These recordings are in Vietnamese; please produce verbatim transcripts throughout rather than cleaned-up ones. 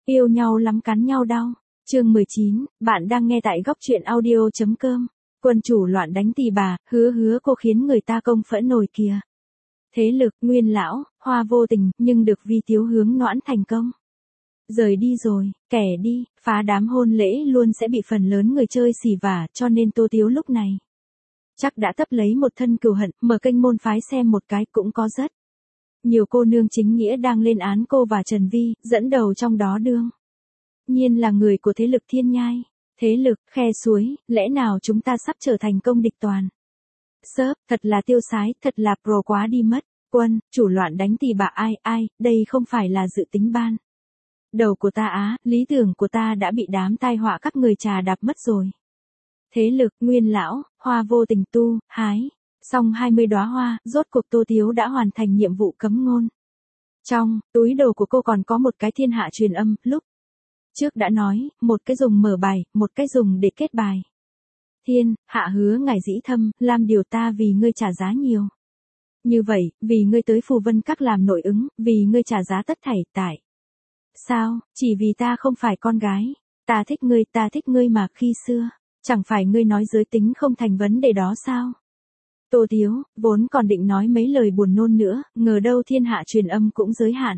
Yêu nhau lắm cắn nhau đau. Chương mười chín, bạn đang nghe tại góc truyện audio.com. Quân chủ loạn đánh tỳ bà, hứa hứa cô khiến người ta công phẫn nổi kìa. Thế lực, Nguyên lão, Hoa vô tình, nhưng được Vi Tiếu hướng noãn thành công. Rời đi rồi, kẻ đi, phá đám hôn lễ luôn sẽ bị phần lớn người chơi xỉ vả, cho nên Tô Tiếu lúc này chắc đã tấp lấy một thân cừu hận, mở kênh môn phái xem một cái cũng có rất nhiều cô nương chính nghĩa đang lên án cô và Trần Vi, dẫn đầu trong đó đương nhiên là người của thế lực Thiên Nhai. Thế lực, khe suối, lẽ nào chúng ta sắp trở thành công địch toàn? Sớp, thật là tiêu sái, thật là pro quá đi mất. Quân, chủ loạn đánh tỳ bà ai, ai, đây không phải là dự tính ban đầu của ta á, lý tưởng của ta đã bị đám tai họa các người trà đạp mất rồi. Thế lực, Nguyên lão, Hoa vô tình tu, hái xong hai mươi đóa hoa, rốt cuộc Tô Tiếu đã hoàn thành nhiệm vụ cấm ngôn. Trong túi đồ của cô còn có một cái thiên hạ truyền âm, lúc trước đã nói, một cái dùng mở bài, một cái dùng để kết bài. Thiên, hạ hứa ngài dĩ thâm, làm điều ta vì ngươi trả giá nhiều. Như vậy, vì ngươi tới Phù Vân Các làm nội ứng, vì ngươi trả giá tất thảy tại. Sao, chỉ vì ta không phải con gái. Ta thích ngươi, ta thích ngươi mà khi xưa. Chẳng phải ngươi nói giới tính không thành vấn đề đó sao? Tô Tiếu, vốn còn định nói mấy lời buồn nôn nữa, ngờ đâu thiên hạ truyền âm cũng giới hạn.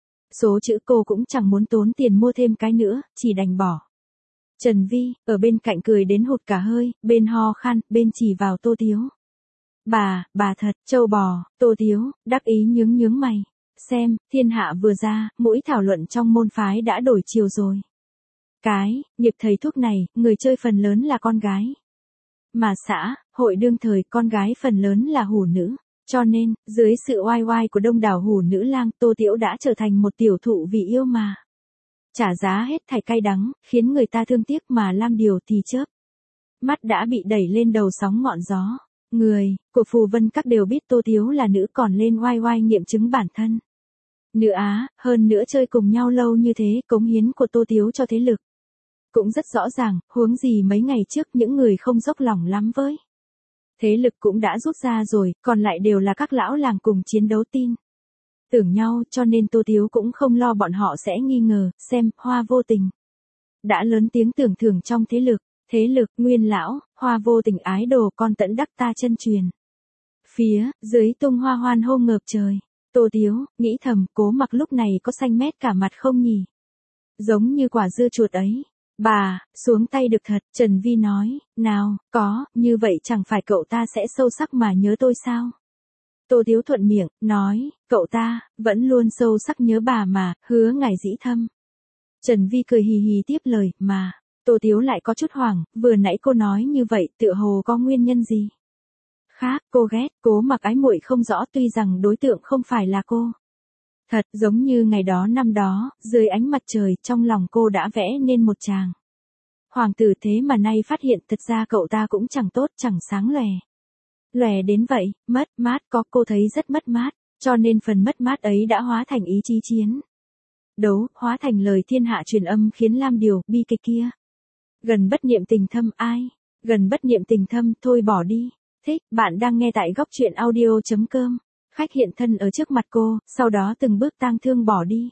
Số chữ cô cũng chẳng muốn tốn tiền mua thêm cái nữa, chỉ đành bỏ. Trần Vi, ở bên cạnh cười đến hụt cả hơi, bên ho khan, bên chỉ vào Tô Tiếu. Bà, bà thật, trâu bò, Tô Tiếu, đắc ý nhướng nhướng mày. Xem, thiên hạ vừa ra, mỗi thảo luận trong môn phái đã đổi chiều rồi. Cái, nghiệp thầy thuốc này, người chơi phần lớn là con gái. Mà xã, hội đương thời con gái phần lớn là hủ nữ. Cho nên, dưới sự oai oai của đông đảo hủ nữ lang, Tô Tiếu đã trở thành một tiểu thụ vì yêu mà. Trả giá hết thảy cay đắng, khiến người ta thương tiếc mà làm điều thì chớp. Mắt đã bị đẩy lên đầu sóng ngọn gió. Người của Phù Vân Các đều biết Tô Tiếu là nữ còn lên oai oai nghiệm chứng bản thân. Nữ á, hơn nữa chơi cùng nhau lâu như thế, cống hiến của Tô Tiếu cho thế lực cũng rất rõ ràng, huống gì mấy ngày trước những người không dốc lòng lắm với thế lực cũng đã rút ra rồi, còn lại đều là các lão làng cùng chiến đấu tin tưởng nhau, cho nên Tô Tiếu cũng không lo bọn họ sẽ nghi ngờ, xem, Hoa vô tình đã lớn tiếng tưởng thưởng trong thế lực. Thế lực, Nguyên lão, Hoa vô tình ái đồ con tẫn đắc ta chân truyền. Phía, dưới tung hoa hoan hô ngợp trời. Tô Tiếu, nghĩ thầm, Cố Mặc lúc này có xanh mét cả mặt không nhỉ? Giống như quả dưa chuột ấy. Bà, xuống tay được thật, Trần Vi nói, nào, có, như vậy chẳng phải cậu ta sẽ sâu sắc mà nhớ tôi sao? Tô Tiếu thuận miệng, nói, cậu ta, vẫn luôn sâu sắc nhớ bà mà, hứa ngài dĩ thâm. Trần Vi cười hì hì tiếp lời, mà, Tô Tiếu lại có chút hoảng, vừa nãy cô nói như vậy, tựa hồ có nguyên nhân gì? Khác, cô ghét, Cố Mặc ái muội không rõ tuy rằng đối tượng không phải là cô. Thật, giống như ngày đó năm đó, dưới ánh mặt trời, trong lòng cô đã vẽ nên một chàng hoàng tử, thế mà nay phát hiện thật ra cậu ta cũng chẳng tốt chẳng sáng lòe. Lòe đến vậy, mất mát có cô thấy rất mất mát, cho nên phần mất mát ấy đã hóa thành ý chí chiến đấu, hóa thành lời thiên hạ truyền âm khiến Lam Điều, bi kịch kia. Gần bất niệm tình thâm ai? Gần bất niệm tình thâm, thôi bỏ đi. Thích, bạn đang nghe tại góc truyện audio.com. Khách hiện thân ở trước mặt cô, sau đó từng bước tang thương bỏ đi.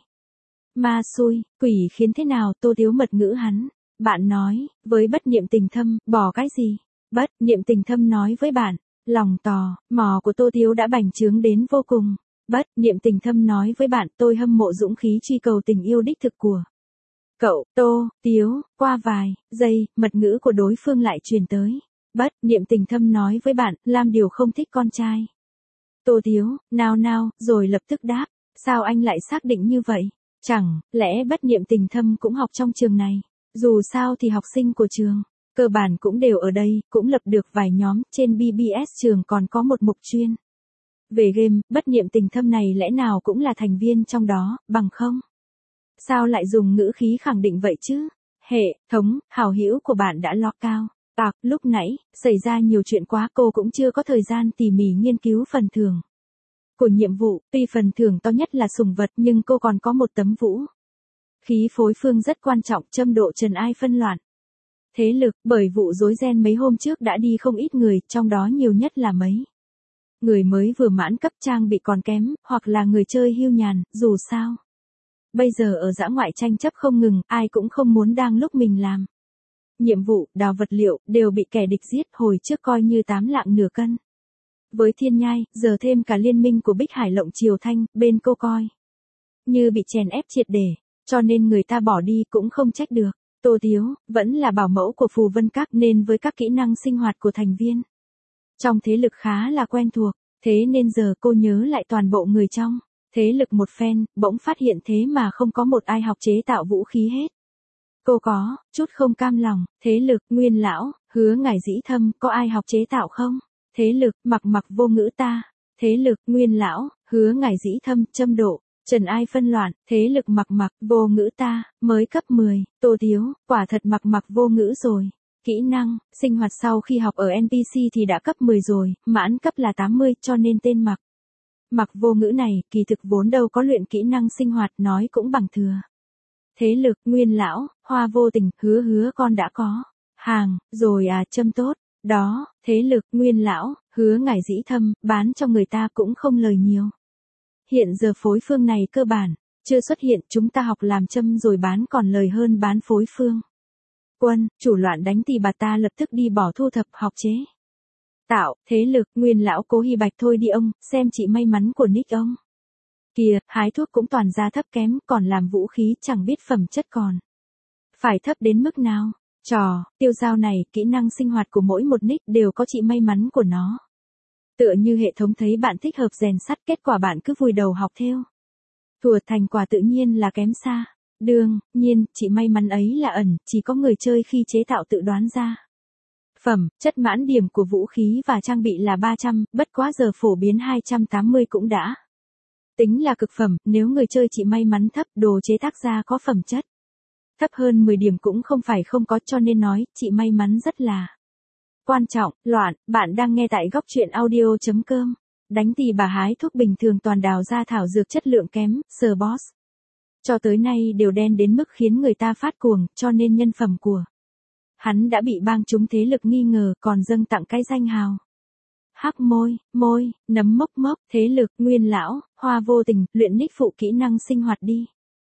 Ma xui, quỷ khiến thế nào, Tô Tiếu mật ngữ hắn. Bạn nói, với bất niệm tình thâm, bỏ cái gì? Bất niệm tình thâm nói với bạn, lòng tò mò của Tô Tiếu đã bành trướng đến vô cùng. Bất niệm tình thâm nói với bạn, tôi hâm mộ dũng khí truy cầu tình yêu đích thực của cậu. Tô Tiếu, qua vài giây, mật ngữ của đối phương lại truyền tới. Bất niệm tình thâm nói với bạn, làm điều không thích con trai. Tô Tiếu, nào nào, rồi lập tức đáp, sao anh lại xác định như vậy? Chẳng lẽ bất niệm tình thâm cũng học trong trường này? Dù sao thì học sinh của trường cơ bản cũng đều ở đây, cũng lập được vài nhóm, trên bê bê ét trường còn có một mục chuyên về game, bất niệm tình thâm này lẽ nào cũng là thành viên trong đó, bằng không? Sao lại dùng ngữ khí khẳng định vậy chứ? Hệ thống hảo hữu của bạn đã lock cao. Tạc, lúc nãy, xảy ra nhiều chuyện quá, cô cũng chưa có thời gian tỉ mỉ nghiên cứu phần thưởng của nhiệm vụ, tuy phần thưởng to nhất là sủng vật nhưng cô còn có một tấm vũ khí phối phương rất quan trọng, châm độ trần ai phân loạn. Thế lực, bởi vụ rối ren mấy hôm trước đã đi không ít người, trong đó nhiều nhất là mấy người mới vừa mãn cấp trang bị còn kém, hoặc là người chơi hưu nhàn, dù sao Bây giờ ở dã ngoại tranh chấp không ngừng, ai cũng không muốn đang lúc mình làm nhiệm vụ, đào vật liệu, đều bị kẻ địch giết, hồi trước coi như tám lạng nửa cân. Với Thiên Nhai, giờ thêm cả liên minh của Bích Hải Lộng Triều Thanh, bên cô coi như bị chèn ép triệt để, cho nên người ta bỏ đi cũng không trách được. Tô Tiếu, vẫn là bảo mẫu của Phù Vân Các nên với các kỹ năng sinh hoạt của thành viên trong thế lực khá là quen thuộc, thế nên giờ cô nhớ lại toàn bộ người trong thế lực một phen, bỗng phát hiện thế mà không có một ai học chế tạo vũ khí hết. Cô có chút không cam lòng. Thế lực, Nguyên lão, Hứa Ngải Dĩ Thâm, có ai học chế tạo không? Thế lực, Mặc Mặc Vô Ngữ ta. Thế lực, Nguyên lão, Hứa Ngải Dĩ Thâm, Châm Độ, Trần Ai phân loạn. Thế lực Mặc Mặc Vô Ngữ ta, mới cấp mười, Tô Tiếu, quả thật Mặc Mặc Vô Ngữ rồi. Kỹ năng, sinh hoạt sau khi học ở en pê xê thì đã cấp mười rồi, mãn cấp là tám mươi, cho nên tên Mặc Mặc Vô Ngữ này, kỳ thực vốn đâu có luyện kỹ năng sinh hoạt, nói cũng bằng thừa. Thế lực, Nguyên lão, Hoa Vô Tình, hứa hứa con đã có hàng rồi à, Châm tốt. Đó, thế lực, Nguyên lão, Hứa Ngải Dĩ Thâm, bán cho người ta cũng không lời nhiều. Hiện giờ phối phương này cơ bản chưa xuất hiện, chúng ta học làm châm rồi bán còn lời hơn bán phối phương. Quân, chủ loạn đánh Tỳ Bà ta lập tức đi bỏ thu thập học chế tạo. Thế lực, Nguyên lão, Cố Hi Bạch, thôi đi ông, xem chị may mắn của Nick ông. Kìa, hái thuốc cũng toàn ra thấp kém, còn làm vũ khí chẳng biết phẩm chất còn phải thấp đến mức nào. Trò, tiêu dao này, kỹ năng sinh hoạt của mỗi một nick đều có chị may mắn của nó. Tựa như hệ thống thấy bạn thích hợp rèn sắt, kết quả bạn cứ vùi đầu học theo. Thùa, thành quả tự nhiên là kém xa. Đương nhiên, chị may mắn ấy là ẩn, chỉ có người chơi khi chế tạo tự đoán ra. Phẩm, chất mãn điểm của vũ khí và trang bị là ba trăm, bất quá giờ phổ biến hai trăm tám mươi cũng đã tính là cực phẩm. Nếu người chơi chỉ may mắn thấp, đồ chế tác ra có phẩm chất thấp hơn mười điểm cũng không phải không có, cho nên nói, chị may mắn rất là quan trọng. Loạn, bạn đang nghe tại góc truyện audio.com. Đánh Tỳ Bà hái thuốc bình thường toàn đào ra thảo dược chất lượng kém, Sir Boss. Cho tới nay đều đen đến mức khiến người ta phát cuồng, cho nên nhân phẩm của hắn đã bị bang chúng thế lực nghi ngờ, còn dâng tặng cái danh hào. Hắc môi, môi, nấm mốc mốc. Thế lực, Nguyên lão, Hoa Vô Tình, luyện nick phụ kỹ năng sinh hoạt đi.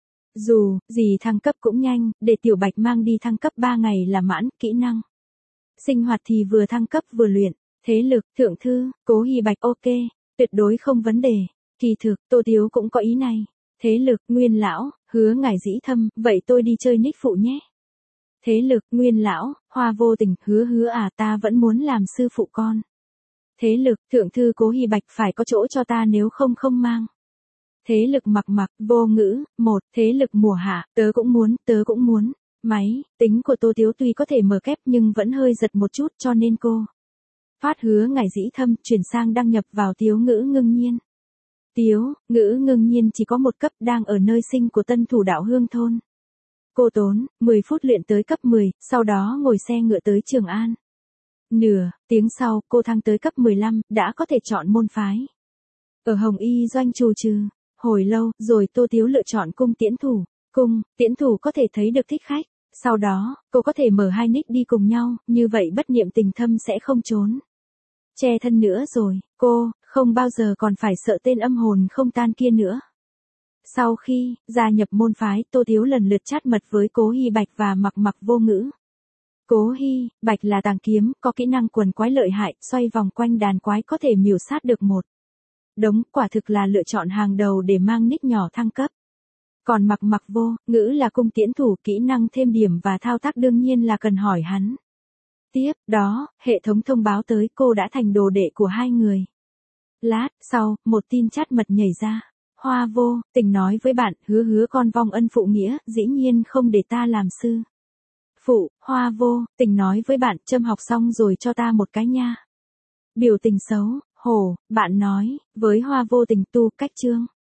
Dù gì thăng cấp cũng nhanh, để Tiểu Bạch mang đi thăng cấp ba ngày là mãn. Kỹ năng sinh hoạt thì vừa thăng cấp vừa luyện. Thế lực, Thượng Thư, Cố Hi Bạch, ok, tuyệt đối không vấn đề. Kỳ thực, Tô Tiếu cũng có ý này. Thế lực, Nguyên lão, Hứa Ngải Dĩ Thâm, vậy tôi đi chơi nick phụ nhé. Thế lực, Nguyên lão, Hoa Vô Tình, hứa hứa à, ta vẫn muốn làm sư phụ con. Thế lực, Thượng Thư, Cố Hi Bạch, phải có chỗ cho ta nếu không không mang. Thế lực, Mặc Mặc Vô Ngữ, một. Thế lực, Mùa Hạ, tớ cũng muốn, tớ cũng muốn. Máy tính của Tô Tiếu tuy có thể mở kép nhưng vẫn hơi giật một chút, cho nên cô phát Hứa Ngải Dĩ Thâm, chuyển sang đăng nhập vào Tiếu Ngữ Ngưng Nhiên. Tiếu Ngữ Ngưng Nhiên chỉ có một cấp, đang ở nơi sinh của tân thủ đạo Hương Thôn. Cô tốn mười phút luyện tới cấp mười, sau đó ngồi xe ngựa tới Trường An. Nửa tiếng sau, cô thăng tới cấp mười lăm, đã có thể chọn môn phái. Ở Hồng Y Doanh trù trừ hồi lâu, rồi Tô Tiếu lựa chọn cung tiễn thủ. Cung tiễn thủ có thể thấy được thích khách. Sau đó, cô có thể mở hai nick đi cùng nhau, như vậy bất niệm tình thâm sẽ không trốn che thân nữa rồi. Cô không bao giờ còn phải sợ tên âm hồn không tan kia nữa. Sau khi gia nhập môn phái, Tô Tiếu lần lượt chat mật với Cố Hi Bạch và Mặc Mặc Vô Ngữ. Cố Hi Bạch là tàng kiếm, có kỹ năng quần quái lợi hại, xoay vòng quanh đàn quái có thể miểu sát được một đống, quả thực là lựa chọn hàng đầu để mang nick nhỏ thăng cấp. Còn Mặc Mặc Vô Ngữ là cung tiễn thủ, kỹ năng thêm điểm và thao tác đương nhiên là cần hỏi hắn. Tiếp đó, hệ thống thông báo tới cô đã thành đồ đệ của hai người. Lát sau, một tin chat mật nhảy ra. Hoa Vô Tình nói với bạn, hứa hứa con vong ân phụ nghĩa, dĩ nhiên không để ta làm sư phụ. Hoa Vô Tình nói với bạn, châm học xong rồi cho ta một cái nha. Biểu tình xấu hổ, bạn nói với Hoa Vô Tình, tu cách chương.